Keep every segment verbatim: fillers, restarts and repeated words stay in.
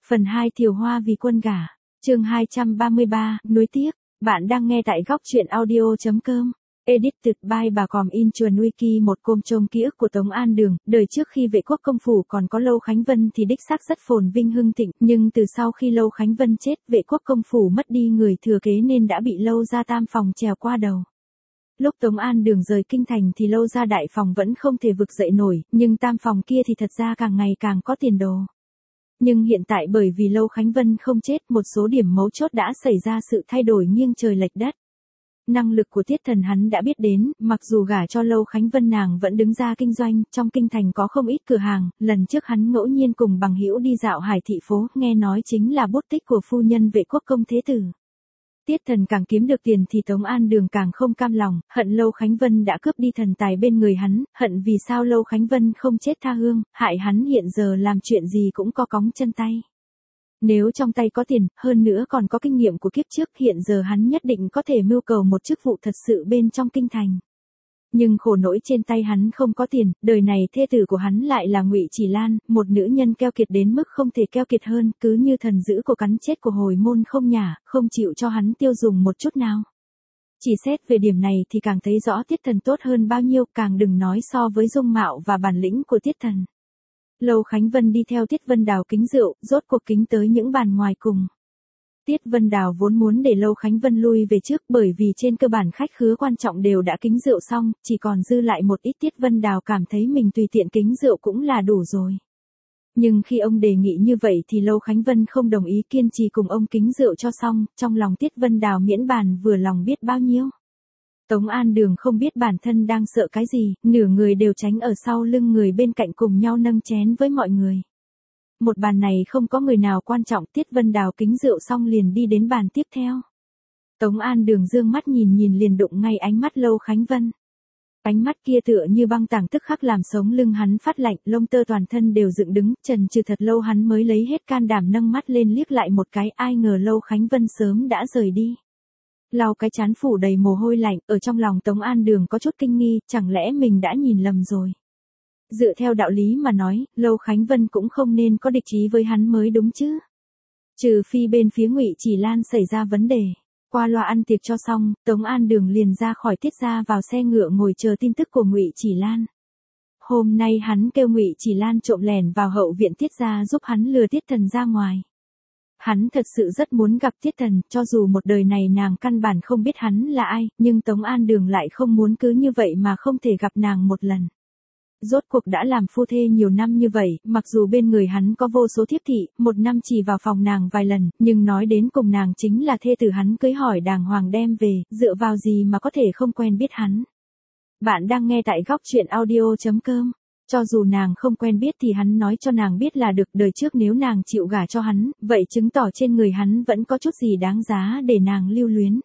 Phần hai Thiều Hoa vì quân gả. Chương hai trăm ba mươi ba, nuối tiếc. Bạn đang nghe tại góc truyện audio.com. Edited by bà Còm in chuồn wiki. Một côm trông ký ức của Tống An Đường. Đời trước khi vệ quốc công phủ còn có Lâu Khánh Vân thì đích xác rất phồn vinh hưng thịnh, nhưng từ sau khi Lâu Khánh Vân chết, vệ quốc công phủ mất đi người thừa kế nên đã bị Lâu gia tam phòng trèo qua đầu. Lúc Tống An Đường rời kinh thành thì Lâu gia đại phòng vẫn không thể vực dậy nổi, nhưng tam phòng kia thì thật ra càng ngày càng có tiền đồ. Nhưng hiện tại bởi vì Lâu Khánh Vân không chết, một số điểm mấu chốt đã xảy ra sự thay đổi nghiêng trời lệch đất. Năng lực của Tiết Thần hắn đã biết đến, mặc dù gả cho Lâu Khánh Vân nàng vẫn đứng ra kinh doanh, trong kinh thành có không ít cửa hàng, lần trước hắn ngẫu nhiên cùng bằng hữu đi dạo Hải thị phố, nghe nói chính là bút tích của phu nhân vệ quốc công thế tử. Tiết Thần càng kiếm được tiền thì Tống An Đường càng không cam lòng, hận Lâu Khánh Vân đã cướp đi thần tài bên người hắn, hận vì sao Lâu Khánh Vân không chết tha hương, hại hắn hiện giờ làm chuyện gì cũng có cóng chân tay. Nếu trong tay có tiền, hơn nữa còn có kinh nghiệm của kiếp trước, hiện giờ hắn nhất định có thể mưu cầu một chức vụ thật sự bên trong kinh thành. Nhưng khổ nỗi trên tay hắn không có tiền, đời này thê tử của hắn lại là Ngụy Chỉ Lan, một nữ nhân keo kiệt đến mức không thể keo kiệt hơn, cứ như thần dữ của cắn chết của hồi môn không nhả, không chịu cho hắn tiêu dùng một chút nào. Chỉ xét về điểm này thì càng thấy rõ Tiết Thần tốt hơn bao nhiêu, càng đừng nói so với dung mạo và bản lĩnh của Tiết Thần. Lâu Khánh Vân đi theo Tiết Vân Đào kính rượu, rốt cuộc kính tới những bàn ngoài cùng. Tiết Vân Đào vốn muốn để Lâu Khánh Vân lui về trước, bởi vì trên cơ bản khách khứa quan trọng đều đã kính rượu xong, chỉ còn dư lại một ít. Tiết Vân Đào cảm thấy mình tùy tiện kính rượu cũng là đủ rồi. Nhưng khi ông đề nghị như vậy thì Lâu Khánh Vân không đồng ý, kiên trì cùng ông kính rượu cho xong, trong lòng Tiết Vân Đào miễn bàn vừa lòng biết bao nhiêu. Tống An Đường không biết bản thân đang sợ cái gì, nửa người đều tránh ở sau lưng người bên cạnh cùng nhau nâng chén với mọi người. Một bàn này không có người nào quan trọng, Tiết Vân Đào kính rượu xong liền đi đến bàn tiếp theo. Tống An Đường dương mắt nhìn nhìn liền đụng ngay ánh mắt Lâu Khánh Vân. Ánh mắt kia tựa như băng tảng, tức khắc làm sống lưng hắn phát lạnh, lông tơ toàn thân đều dựng đứng, chần chừ thật lâu hắn mới lấy hết can đảm nâng mắt lên liếc lại một cái, ai ngờ Lâu Khánh Vân sớm đã rời đi. Lau cái trán phủ đầy mồ hôi lạnh, ở trong lòng Tống An Đường có chút kinh nghi, chẳng lẽ mình đã nhìn lầm rồi. Dựa theo đạo lý mà nói, Lâu Khánh Vân cũng không nên có địch ý với hắn mới đúng chứ. Trừ phi bên phía Ngụy Chỉ Lan xảy ra vấn đề. Qua loa ăn tiệc cho xong, Tống An Đường liền ra khỏi Tiết gia vào xe ngựa ngồi chờ tin tức của Ngụy Chỉ Lan. Hôm nay hắn kêu Ngụy Chỉ Lan trộm lẻn vào hậu viện Tiết gia giúp hắn lừa Tiết Thần ra ngoài. Hắn thật sự rất muốn gặp Tiết Thần, cho dù một đời này nàng căn bản không biết hắn là ai, nhưng Tống An Đường lại không muốn cứ như vậy mà không thể gặp nàng một lần. Rốt cuộc đã làm phu thê nhiều năm như vậy, mặc dù bên người hắn có vô số thiếp thị, một năm chỉ vào phòng nàng vài lần, nhưng nói đến cùng nàng chính là thê tử hắn cưới hỏi đàng hoàng đem về, dựa vào gì mà có thể không quen biết hắn. Bạn đang nghe tại góc truyện audio.com. Cho dù nàng không quen biết thì hắn nói cho nàng biết là được, đời trước nếu nàng chịu gả cho hắn, vậy chứng tỏ trên người hắn vẫn có chút gì đáng giá để nàng lưu luyến.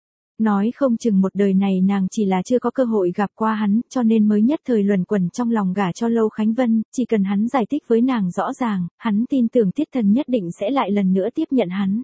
Nói không chừng một đời này nàng chỉ là chưa có cơ hội gặp qua hắn, cho nên mới nhất thời luẩn quẩn trong lòng gả cho Lâu Khánh Vân, chỉ cần hắn giải thích với nàng rõ ràng, hắn tin tưởng Tiết Thần nhất định sẽ lại lần nữa tiếp nhận hắn.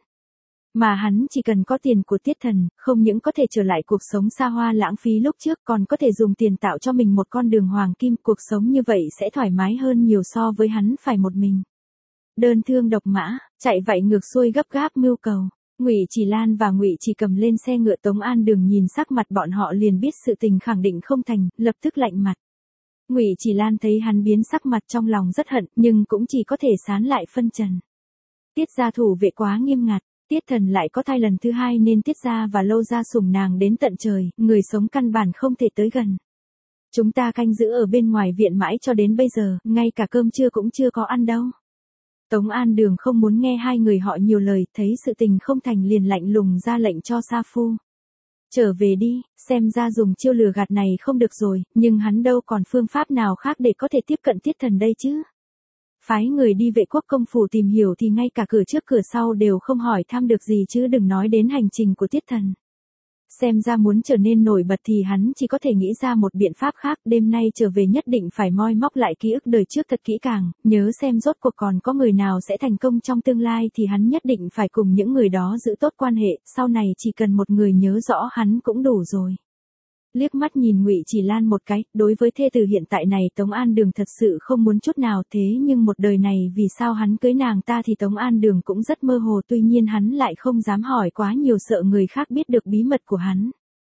Mà hắn chỉ cần có tiền của Tiết Thần, không những có thể trở lại cuộc sống xa hoa lãng phí lúc trước, còn có thể dùng tiền tạo cho mình một con đường hoàng kim, cuộc sống như vậy sẽ thoải mái hơn nhiều so với hắn phải một mình. Đơn thương độc mã, chạy vạy ngược xuôi gấp gáp mưu cầu. Ngụy Chỉ Lan và Ngụy Chỉ Cầm lên xe ngựa, Tống An Đường nhìn sắc mặt bọn họ liền biết sự tình khẳng định không thành, lập tức lạnh mặt. Ngụy Chỉ Lan thấy hắn biến sắc mặt trong lòng rất hận, nhưng cũng chỉ có thể sán lại phân trần. Tiết gia thủ vệ quá nghiêm ngặt, Tiết Thần lại có thai lần thứ hai nên Tiết gia và Lâu gia sủng nàng đến tận trời, người sống căn bản không thể tới gần. Chúng ta canh giữ ở bên ngoài viện mãi cho đến bây giờ, ngay cả cơm trưa cũng chưa có ăn đâu. Tống An Đường không muốn nghe hai người họ nhiều lời, thấy sự tình không thành liền lạnh lùng ra lệnh cho Sa Phu. Trở về đi, xem ra dùng chiêu lừa gạt này không được rồi, nhưng hắn đâu còn phương pháp nào khác để có thể tiếp cận Tiết Thần đây chứ. Phái người đi vệ quốc công phủ tìm hiểu thì ngay cả cửa trước cửa sau đều không hỏi thăm được gì chứ đừng nói đến hành trình của Tiết Thần. Xem ra muốn trở nên nổi bật thì hắn chỉ có thể nghĩ ra một biện pháp khác, đêm nay trở về nhất định phải moi móc lại ký ức đời trước thật kỹ càng, nhớ xem rốt cuộc còn có người nào sẽ thành công trong tương lai thì hắn nhất định phải cùng những người đó giữ tốt quan hệ, sau này chỉ cần một người nhớ rõ hắn cũng đủ rồi. Liếc mắt nhìn Ngụy Chỉ Lan một cái, đối với thê tử hiện tại này Tống An Đường thật sự không muốn chút nào, thế nhưng một đời này vì sao hắn cưới nàng ta thì Tống An Đường cũng rất mơ hồ, tuy nhiên hắn lại không dám hỏi quá nhiều, sợ người khác biết được bí mật của hắn.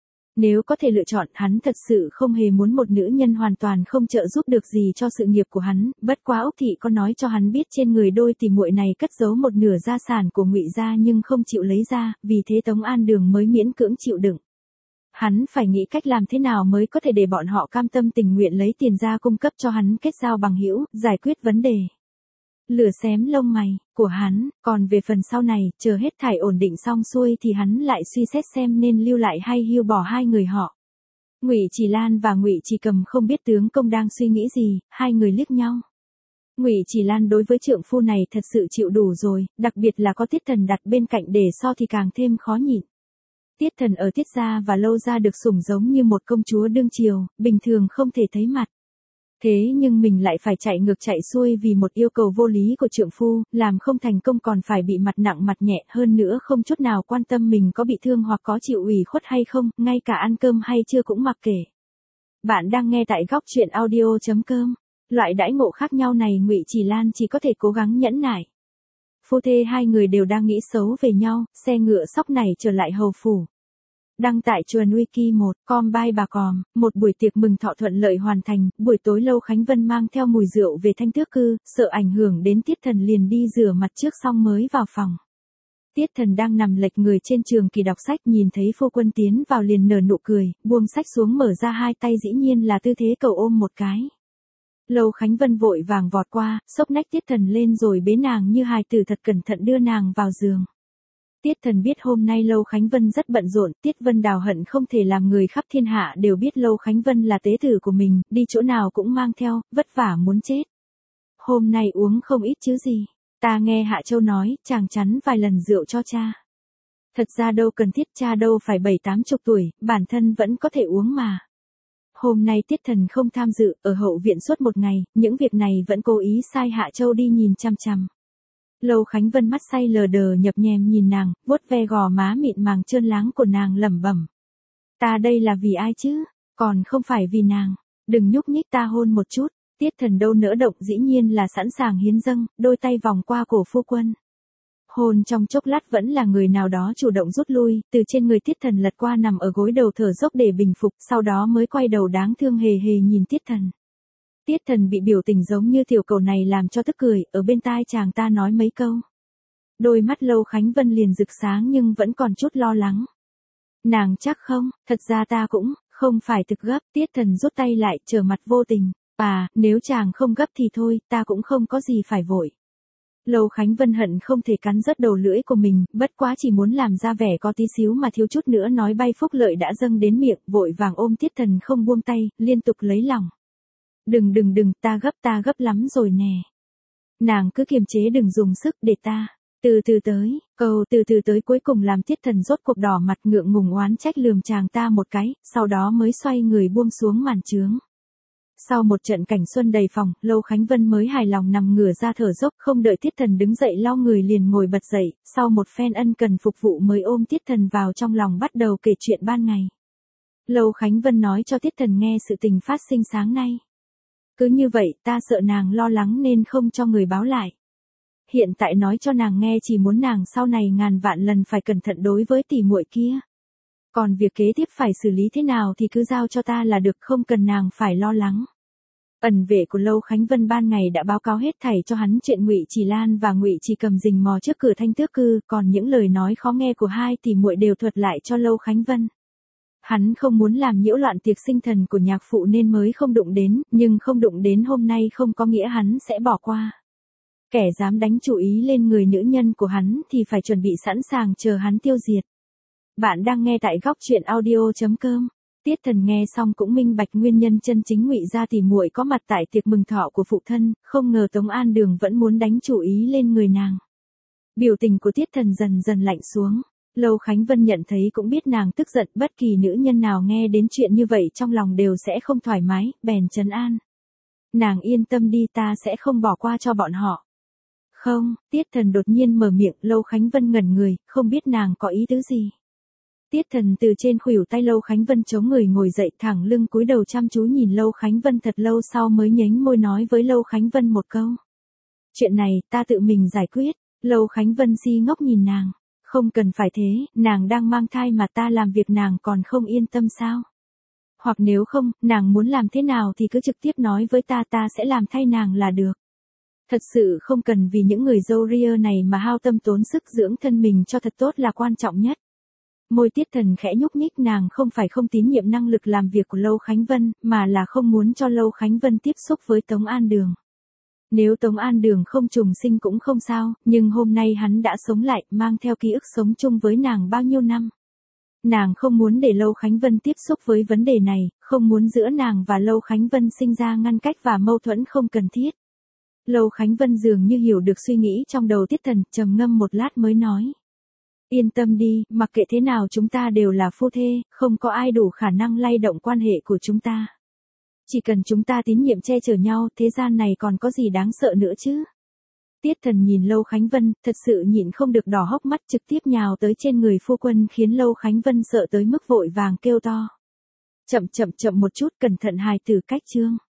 Nếu có thể lựa chọn, hắn thật sự không hề muốn một nữ nhân hoàn toàn không trợ giúp được gì cho sự nghiệp của hắn, bất quá Úc Thị có nói cho hắn biết trên người đôi tỷ muội này cất giấu một nửa gia sản của Ngụy gia nhưng không chịu lấy ra, vì thế Tống An Đường mới miễn cưỡng chịu đựng. Hắn phải nghĩ cách làm thế nào mới có thể để bọn họ cam tâm tình nguyện lấy tiền ra cung cấp cho hắn kết giao bằng hữu, giải quyết vấn đề. Lửa xém lông mày của hắn, còn về phần sau này, chờ hết thảy ổn định xong xuôi thì hắn lại suy xét xem nên lưu lại hay hưu bỏ hai người họ. Ngụy Chỉ Lan và Ngụy Chỉ Cầm không biết tướng công đang suy nghĩ gì, hai người liếc nhau. Ngụy Chỉ Lan đối với trượng phu này thật sự chịu đủ rồi, đặc biệt là có Tiết Thần đặt bên cạnh để so thì càng thêm khó nhịn. Tiết Thần ở Tiết gia và Lâu gia được sủng giống như một công chúa đương triều, bình thường không thể thấy mặt. Thế nhưng mình lại phải chạy ngược chạy xuôi vì một yêu cầu vô lý của trượng phu, làm không thành công còn phải bị mặt nặng mặt nhẹ, hơn nữa không chút nào quan tâm mình có bị thương hoặc có chịu ủy khuất hay không, ngay cả ăn cơm hay chưa cũng mặc kệ. Bạn đang nghe tại góc truyện audio chấm com. Loại đãi ngộ khác nhau này Ngụy Chỉ Lan chỉ có thể cố gắng nhẫn nại. Phu thê hai người đều đang nghĩ xấu về nhau, xe ngựa sóc này trở lại hầu phủ. Đăng tại Chuan Wiki một, com by bà còm, một buổi tiệc mừng thọ thuận lợi hoàn thành, buổi tối Lâu Khánh Vân mang theo mùi rượu về Thanh Tước Cư, sợ ảnh hưởng đến Tiết Thần liền đi rửa mặt trước xong mới vào phòng. Tiết Thần đang nằm lệch người trên trường kỳ đọc sách, nhìn thấy phu quân tiến vào liền nở nụ cười, buông sách xuống mở ra hai tay, dĩ nhiên là tư thế cầu ôm một cái. Lâu Khánh Vân vội vàng vọt qua, xốc nách Tiết Thần lên rồi bế nàng như hài tử thật cẩn thận đưa nàng vào giường. Tiết Thần biết hôm nay Lâu Khánh Vân rất bận rộn, Tiết Vân Đào hận không thể làm người khắp thiên hạ đều biết Lâu Khánh Vân là tế tử của mình, đi chỗ nào cũng mang theo, vất vả muốn chết. Hôm nay uống không ít chứ gì, ta nghe Hạ Châu nói, chàng chắn vài lần rượu cho cha. Thật ra đâu cần thiết, cha đâu phải bảy tám chục tuổi, bản thân vẫn có thể uống mà. Hôm nay Tiết Thần không tham dự, ở hậu viện suốt một ngày, những việc này vẫn cố ý sai Hạ Châu đi nhìn chăm chăm. Lâu Khánh Vân mắt say lờ đờ nhập nhèm nhìn nàng, vuốt ve gò má mịn màng trơn láng của nàng lẩm bẩm. Ta đây là vì ai chứ, còn không phải vì nàng, đừng nhúc nhích ta hôn một chút. Tiết Thần đâu nỡ động, dĩ nhiên là sẵn sàng hiến dâng, đôi tay vòng qua cổ phu quân. Hôn trong chốc lát vẫn là người nào đó chủ động rút lui, từ trên người Tiết Thần lật qua nằm ở gối đầu thở dốc để bình phục, sau đó mới quay đầu đáng thương hề hề nhìn Tiết Thần. Tiết Thần bị biểu tình giống như tiểu cầu này làm cho tức cười, ở bên tai chàng ta nói mấy câu. Đôi mắt Lâu Khánh Vân liền rực sáng nhưng vẫn còn chút lo lắng. Nàng chắc không, thật ra ta cũng, không phải thực gấp. Tiết Thần rút tay lại, trở mặt vô tình. À, nếu chàng không gấp thì thôi, ta cũng không có gì phải vội. Lâu Khánh Vân hận không thể cắn rớt đầu lưỡi của mình, bất quá chỉ muốn làm ra vẻ có tí xíu mà thiếu chút nữa nói bay phúc lợi đã dâng đến miệng, vội vàng ôm Tiết Thần không buông tay, liên tục lấy lòng. Đừng đừng đừng, ta gấp ta gấp lắm rồi nè. Nàng cứ kiềm chế đừng dùng sức để ta. Từ từ tới, câu từ từ tới cuối cùng làm Tiết Thần rốt cuộc đỏ mặt ngượng ngùng oán trách lườm chàng ta một cái, sau đó mới xoay người buông xuống màn trướng. Sau một trận cảnh xuân đầy phòng, Lâu Khánh Vân mới hài lòng nằm ngửa ra thở dốc, không đợi Tiết Thần đứng dậy lau người liền ngồi bật dậy, sau một phen ân cần phục vụ mới ôm Tiết Thần vào trong lòng bắt đầu kể chuyện ban ngày. Lâu Khánh Vân nói cho Tiết Thần nghe sự tình phát sinh sáng nay. Cứ như vậy, ta sợ nàng lo lắng nên không cho người báo lại. Hiện tại nói cho nàng nghe chỉ muốn nàng sau này ngàn vạn lần phải cẩn thận đối với tỷ muội kia. Còn việc kế tiếp phải xử lý thế nào thì cứ giao cho ta là được, không cần nàng phải lo lắng. Ẩn vệ của Lâu Khánh Vân ban ngày đã báo cáo hết thảy cho hắn chuyện Ngụy Chỉ Lan và Ngụy Chỉ Cầm rình mò trước cửa Thanh Tước Cư, còn những lời nói khó nghe của hai tỷ muội đều thuật lại cho Lâu Khánh Vân. Hắn không muốn làm nhiễu loạn tiệc sinh thần của nhạc phụ nên mới không đụng đến, nhưng không đụng đến hôm nay không có nghĩa hắn sẽ bỏ qua. Kẻ dám đánh chủ ý lên người nữ nhân của hắn thì phải chuẩn bị sẵn sàng chờ hắn tiêu diệt. Bạn đang nghe tại góc truyện audio chấm com. Tiết Thần nghe xong cũng minh bạch nguyên nhân chân chính Ngụy gia tỷ muội có mặt tại tiệc mừng thọ của phụ thân, không ngờ Tống An Đường vẫn muốn đánh chủ ý lên người nàng. Biểu tình của Tiết Thần dần dần lạnh xuống. Lâu Khánh Vân nhận thấy cũng biết nàng tức giận, bất kỳ nữ nhân nào nghe đến chuyện như vậy trong lòng đều sẽ không thoải mái, bèn trấn an. Nàng yên tâm đi, ta sẽ không bỏ qua cho bọn họ. Không, Tiết Thần đột nhiên mở miệng, Lâu Khánh Vân ngẩn người, không biết nàng có ý tứ gì. Tiết Thần từ trên khuỷu tay Lâu Khánh Vân chống người ngồi dậy thẳng lưng cúi đầu chăm chú nhìn Lâu Khánh Vân thật lâu sau mới nhếch môi nói với Lâu Khánh Vân một câu. Chuyện này ta tự mình giải quyết. Lâu Khánh Vân si ngốc nhìn nàng. Không cần phải thế, nàng đang mang thai mà ta làm việc nàng còn không yên tâm sao? Hoặc nếu không, nàng muốn làm thế nào thì cứ trực tiếp nói với ta, ta sẽ làm thay nàng là được. Thật sự không cần vì những người dâu ria này mà hao tâm tốn sức dưỡng thân mình cho thật tốt là quan trọng nhất. Môi Tiết Thần khẽ nhúc nhích, nàng không phải không tín nhiệm năng lực làm việc của Lâu Khánh Vân, mà là không muốn cho Lâu Khánh Vân tiếp xúc với Tống An Đường. Nếu Tống An Đường không trùng sinh cũng không sao, nhưng hôm nay hắn đã sống lại, mang theo ký ức sống chung với nàng bao nhiêu năm. Nàng không muốn để Lâu Khánh Vân tiếp xúc với vấn đề này, không muốn giữa nàng và Lâu Khánh Vân sinh ra ngăn cách và mâu thuẫn không cần thiết. Lâu Khánh Vân dường như hiểu được suy nghĩ trong đầu Tiết Thần, trầm ngâm một lát mới nói. Yên tâm đi, mặc kệ thế nào chúng ta đều là phu thê, không có ai đủ khả năng lay động quan hệ của chúng ta. Chỉ cần chúng ta tín nhiệm che chở nhau, thế gian này còn có gì đáng sợ nữa chứ? Tiết Thần nhìn Lâu Khánh Vân, thật sự nhịn không được đỏ hốc mắt, trực tiếp nhào tới trên người phu quân khiến Lâu Khánh Vân sợ tới mức vội vàng kêu to. Chậm chậm chậm một chút, cẩn thận hài tử cách chương.